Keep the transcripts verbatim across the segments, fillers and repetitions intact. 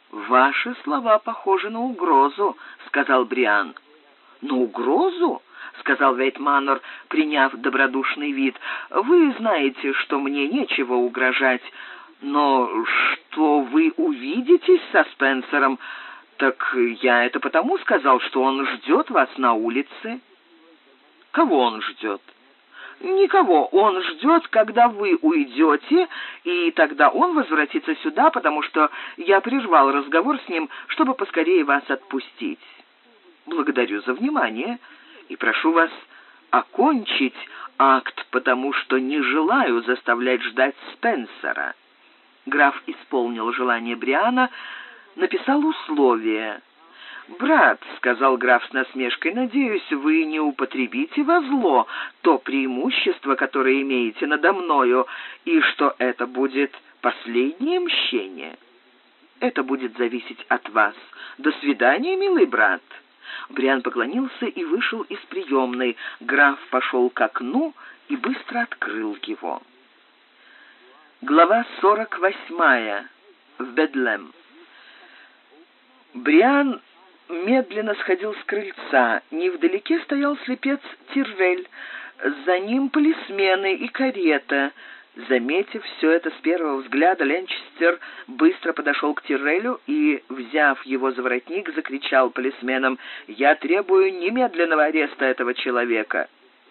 «Ваши слова похожи на угрозу», — сказал Бриан. «На угрозу?» — сказал Вейтманнер, приняв добродушный вид. «Вы знаете, что мне нечего угрожать, но что вы увидитесь со Спенсером, так я это потому сказал, что он ждет вас на улице». «Кого он ждет?» «Никого. Он ждет, когда вы уйдете, и тогда он возвратится сюда, потому что я прервал разговор с ним, чтобы поскорее вас отпустить. Благодарю за внимание и прошу вас окончить акт, потому что не желаю заставлять ждать Спенсера». Граф исполнил желание Бриана, написал условия. «Брат», — сказал граф с насмешкой, — «надеюсь, вы не употребите во зло то преимущество, которое имеете надо мною, и что это будет последнее мщение. Это будет зависеть от вас. До свидания, милый брат». Бриан поклонился и вышел из приемной. Граф пошел к окну и быстро открыл его. Глава сорок восьмая. В Бедлем. Бриан медленно сходил с крыльца. Невдалеке стоял слепец Тиррель, за ним полисмены и карета. Заметив все это с первого взгляда, Ленчестер быстро подошел к Тиррелю и, взяв его за воротник, закричал полисменам: «Я требую немедленного ареста этого человека».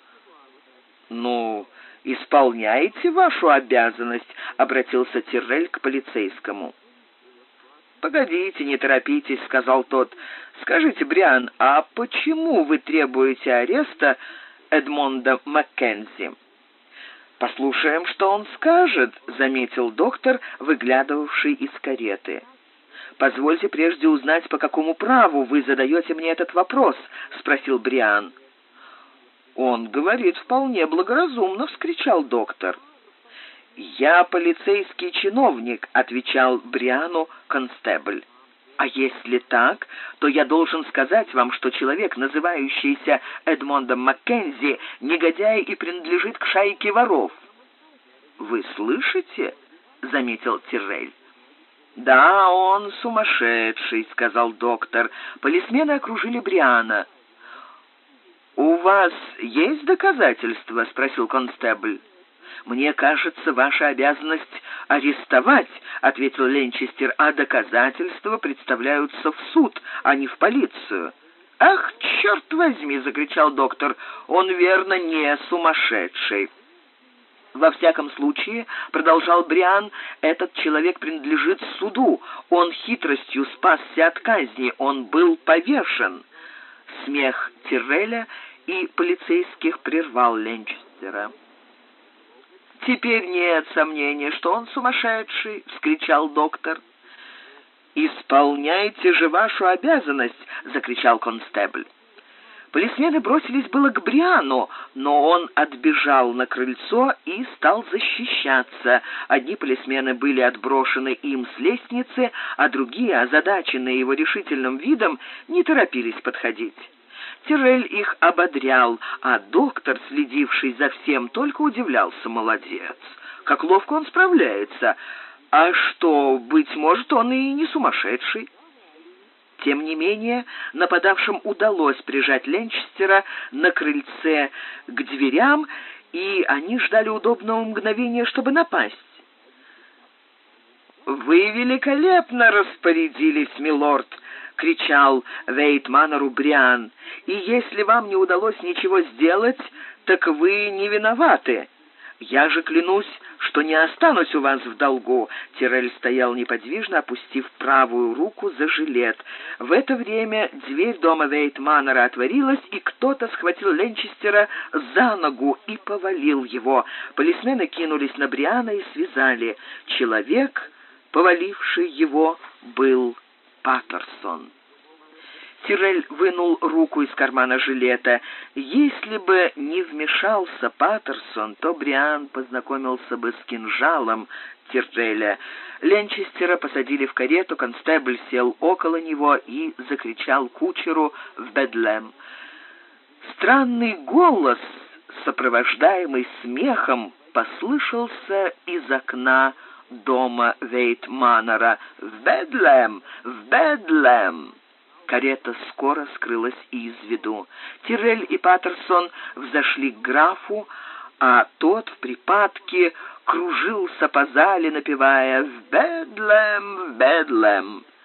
«Ну, исполняете вашу обязанность», — обратился Тиррель к полицейскому. «Погодите, не торопитесь», — сказал тот. «Скажите, Бриан, а почему вы требуете ареста Эдмонда Маккензи?» «Послушаем, что он скажет», — заметил доктор, выглядывавший из кареты. «Позвольте прежде узнать, по какому праву вы задаете мне этот вопрос», — спросил Бриан. «Он говорит вполне благоразумно», — вскричал доктор. «Я полицейский чиновник», — отвечал Бриану констебль. «А если так, то я должен сказать вам, что человек, называющийся Эдмондом Маккензи, негодяй и принадлежит к шайке воров». «Вы слышите?» — заметил Тиррель. «Да, он сумасшедший», — сказал доктор. Полисмены окружили Бриана. «У вас есть доказательства?» — спросил констебль. «Мне кажется, ваша обязанность арестовать», — ответил Ленчестер, «а доказательства представляются в суд, а не в полицию». «Ах, черт возьми!» — закричал доктор. «Он, верно, не сумасшедший». «Во всяком случае, — продолжал Бриан, — этот человек принадлежит суду. Он хитростью спасся от казни, он был повешен». Смех Тирреля и полицейских прервал Ленчестера. «Теперь нет сомнения, что он сумасшедший!» — вскричал доктор. «Исполняйте же вашу обязанность!» — закричал констебль. Полисмены бросились было к Бриану, но он отбежал на крыльцо и стал защищаться. Одни полисмены были отброшены им с лестницы, а другие, озадаченные его решительным видом, не торопились подходить. Тиррель их ободрял, а доктор, следивший за всем, только удивлялся: молодец, как ловко он справляется. А что, быть может, он и не сумасшедший. Тем не менее, нападавшим удалось прижать Ленчестера на крыльце к дверям, и они ждали удобного мгновения, чтобы напасть. «Вы великолепно распорядились, милорд!» — кричал Вейтманнеру Бриан. «И если вам не удалось ничего сделать, так вы не виноваты. Я же клянусь, что не останусь у вас в долгу». Тиррель стоял неподвижно, опустив правую руку за жилет. В это время дверь дома Вейтманнера отворилась, и кто-то схватил Ленчестера за ногу и повалил его. Полисмены кинулись на Бриана и связали. Человек, поваливший его, был Паттерсон. Тиррель вынул руку из кармана жилета. Если бы не вмешался Паттерсон, то Бриан познакомился бы с кинжалом Тирреля. Ленчестера посадили в карету, констебль сел около него и закричал кучеру в Бедлем. Странный голос, сопровождаемый смехом, послышался из окна дома Вейтманнера. «В Бедлем! В Бедлем!» Карета скоро скрылась из виду. Тиррель и Паттерсон взошли к графу, а тот в припадке кружился по зале, напевая «В Бедлем! В Бедлем!».